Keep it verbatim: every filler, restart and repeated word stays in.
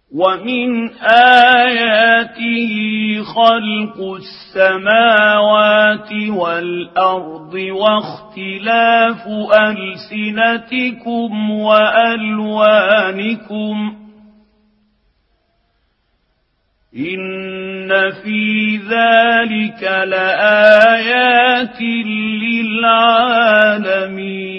ومن آياته خلق السماوات والأرض واختلاف ألسنتكم وألوانكم إن في ذلك لآيات للعالمين